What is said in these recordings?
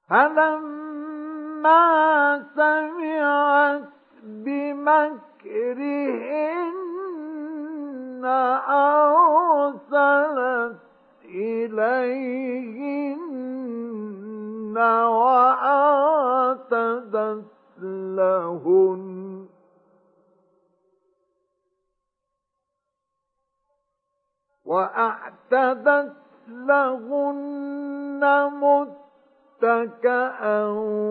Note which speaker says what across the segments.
Speaker 1: فلما سمعت بمكرهن أرسلت إليهن وأعتدت لهن متكئا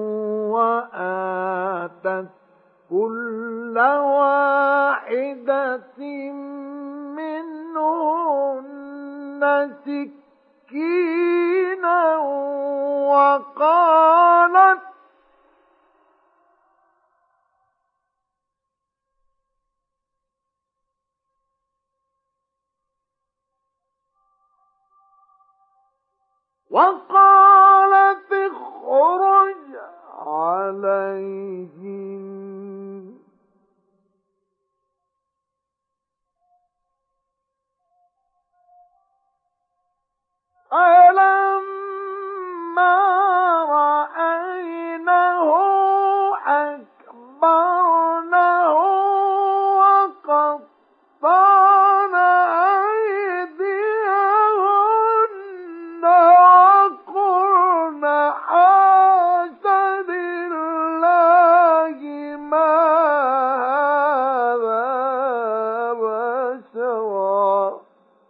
Speaker 1: وآتت كل واحدة منهن سكينا وقالت اخرج عليهم فلما رأينه أكبرنه وقطعن أيديهن وقلن حاش لله ما هذا بشرا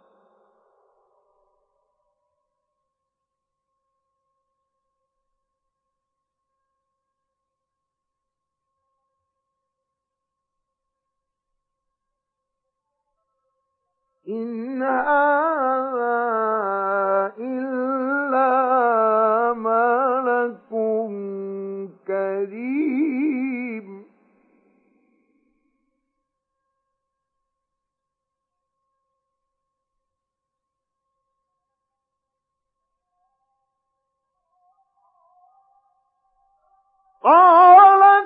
Speaker 1: إن هذا إلا ملك كريم قالت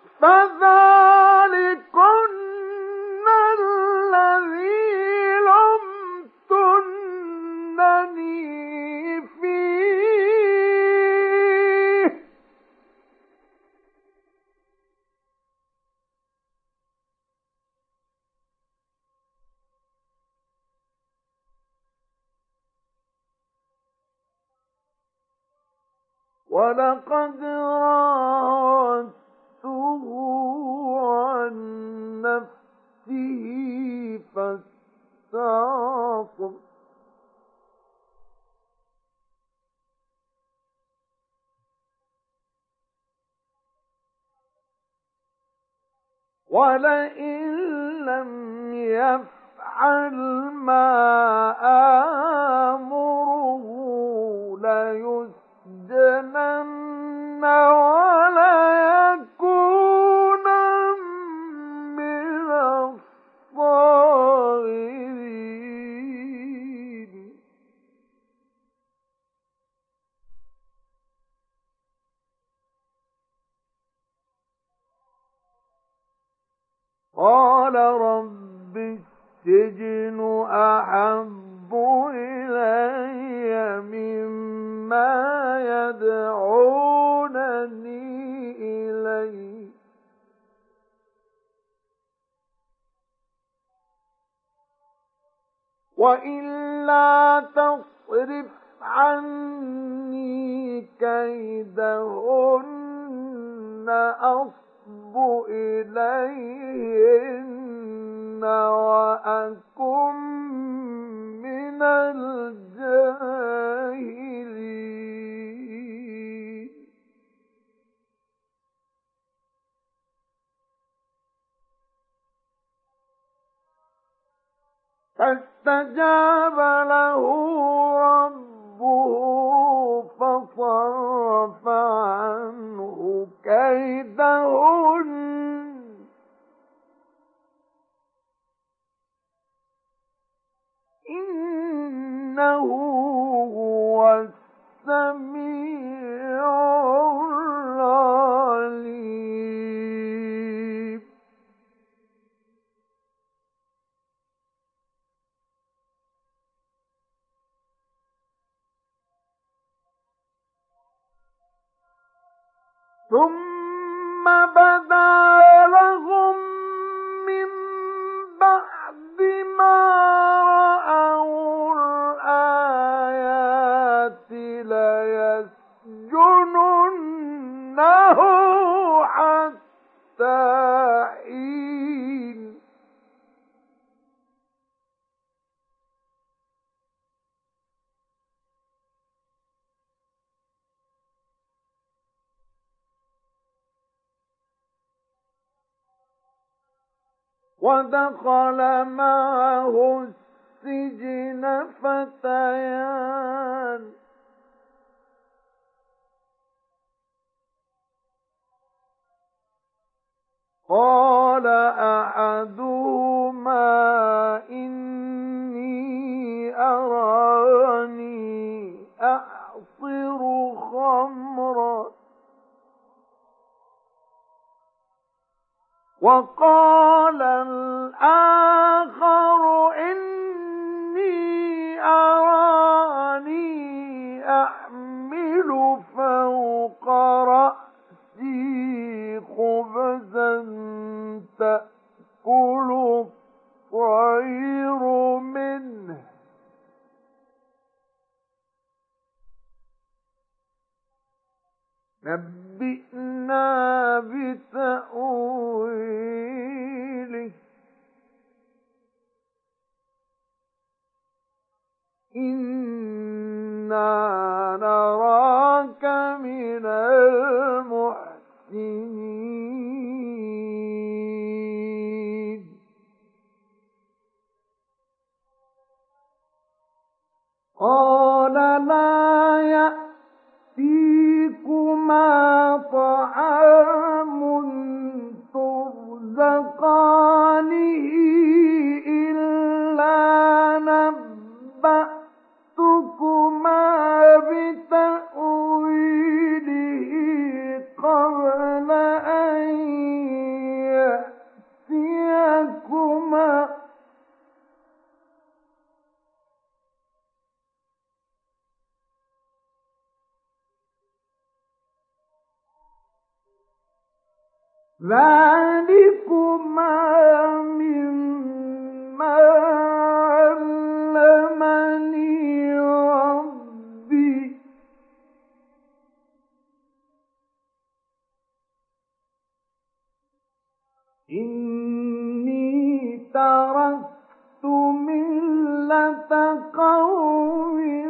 Speaker 1: فذلكن الذي لمتنني فيه ولقد راودته عن نفسه فاستعصم ولئن لم يفعل ما آمره ليسجنن وليكونا من الصاغرين قال رب السجن أحب إلي مما يدعونني إليه وإلا تصرف عني كيدهن أصب إليهن وأكن من الجاهلين فاستجاب له ربه فصرف عنه كيدهن إنه هو السميع العليم ثم بدا لهم من بعد ما رأوا الآيات ليسجننه حتى حين ودخل معه السجن فتيان قال أحدهما إني أراني أعصر خمرا وقال الآخر إني أراني أحمل فوق رأسي خبزا تأكل الطير منه نبئنا بتأويله إنا نراك من المحسنين قال لا يأتيكما طعام ترزقانه إلا نبأتكما بتأويله قبل أن يأتيكما ذلكما مما علمني ربي إني تركت ملة قوم